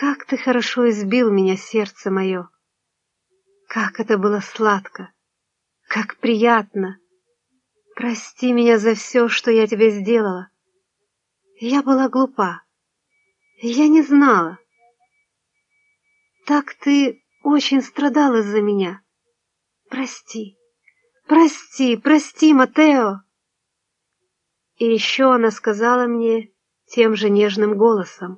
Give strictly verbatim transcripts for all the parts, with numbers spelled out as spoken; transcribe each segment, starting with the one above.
Как ты хорошо избил меня, сердце мое! Как это было сладко! Как приятно! Прости меня за все, что я тебе сделала. Я была глупа. Я не знала. Так ты очень страдал из-за меня. Прости, прости, прости, Матео. И еще она сказала мне тем же нежным голосом: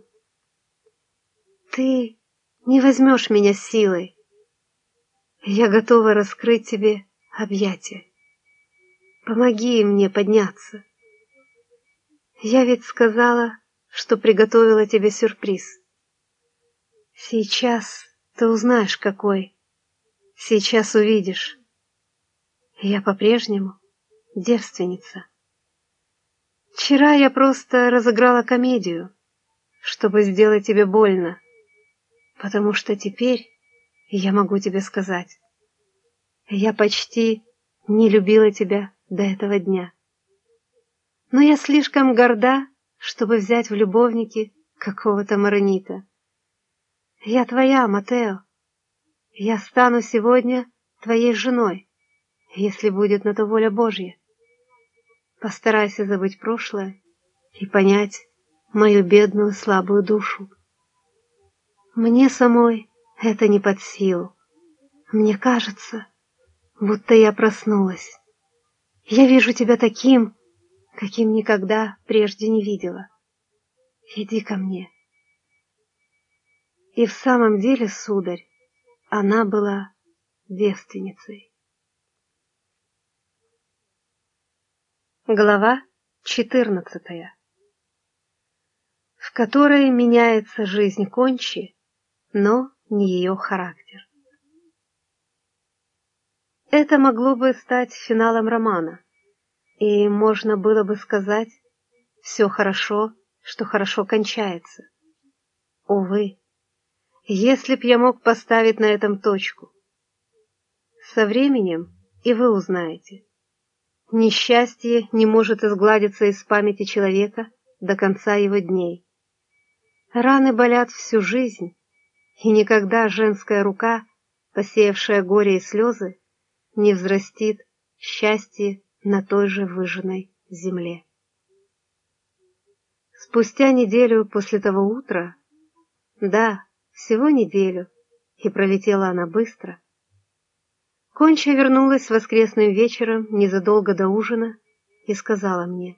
ты не возьмешь меня силой. Я готова раскрыть тебе объятия. Помоги мне подняться. Я ведь сказала, что приготовила тебе сюрприз. Сейчас ты узнаешь, какой. Сейчас увидишь. Я по-прежнему девственница. Вчера я просто разыграла комедию, чтобы сделать тебе больно, потому что теперь я могу тебе сказать: я почти не любила тебя до этого дня. Но я слишком горда, чтобы взять в любовники какого-то маронита. Я твоя, Матео. Я стану сегодня твоей женой, если будет на то воля Божья. Постарайся забыть прошлое и понять мою бедную слабую душу. Мне самой это не под силу. Мне кажется, будто я проснулась. Я вижу тебя таким, каким никогда прежде не видела. Иди ко мне. И в самом деле, сударь, она была девственницей. Глава четырнадцатая, в которой меняется жизнь Кончи, но не ее характер. Это могло бы стать финалом романа, и можно было бы сказать: все хорошо, что хорошо кончается. Увы, если б я мог поставить на этом точку. Со временем и вы узнаете. Несчастье не может изгладиться из памяти человека до конца его дней. Раны болят всю жизнь, и никогда женская рука, посеявшая горе и слезы, не взрастит счастье на той же выжженной земле. Спустя неделю после того утра, да, всего неделю, и пролетела она быстро, Конча вернулась воскресным вечером незадолго до ужина и сказала мне: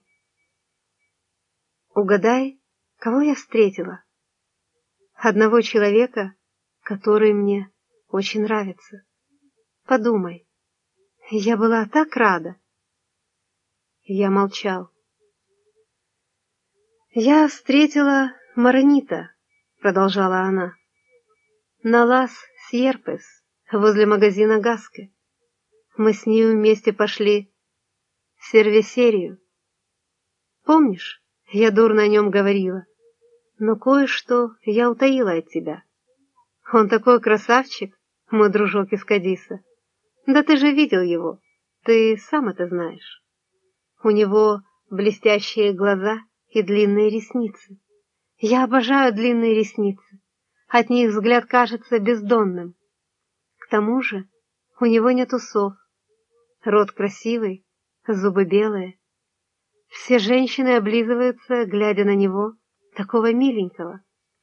«Угадай, кого я встретила? Одного человека, который мне очень нравится. Подумай, я была так рада». Я молчал. «Я встретила Маронита», — продолжала она, — «на Лас-Сьерпес, возле магазина Гаске. Мы с ней вместе пошли в сервисерию. Помнишь, я дурно о нем говорила, но кое-что я утаила от тебя. Он такой красавчик, мой дружок из Кадиса. Да ты же видел его, ты сам это знаешь. У него блестящие глаза и длинные ресницы. Я обожаю длинные ресницы. От них взгляд кажется бездонным. К тому же у него нет усов. Рот красивый, зубы белые. Все женщины облизываются, глядя на него, такого миленького.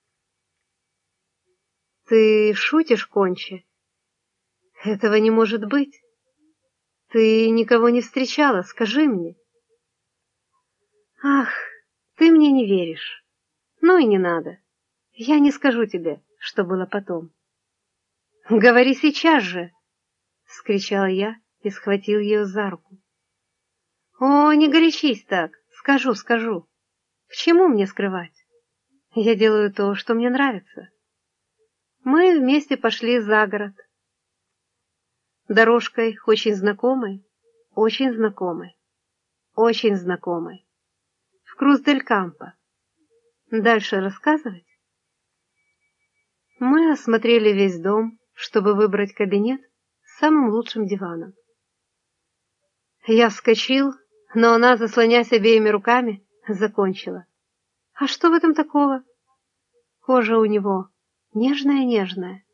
Ты шутишь, Конча? Этого не может быть. Ты никого не встречала, скажи мне. Ах, ты мне не веришь. Ну и не надо. Я не скажу тебе, что было потом. Говори сейчас же, — вскричала я и схватил ее за руку. О, не горячись так, скажу, скажу. К чему мне скрывать? Я делаю то, что мне нравится. Мы вместе пошли за город. Дорожкой очень знакомой, очень знакомой, очень знакомой. В Крус-дель-Кампо. Дальше рассказывать? Мы осмотрели весь дом, чтобы выбрать кабинет с самым лучшим диваном. Я вскочил, но она, заслоняясь обеими руками, закончила. А что в этом такого? Кожа у него Нежная-нежная.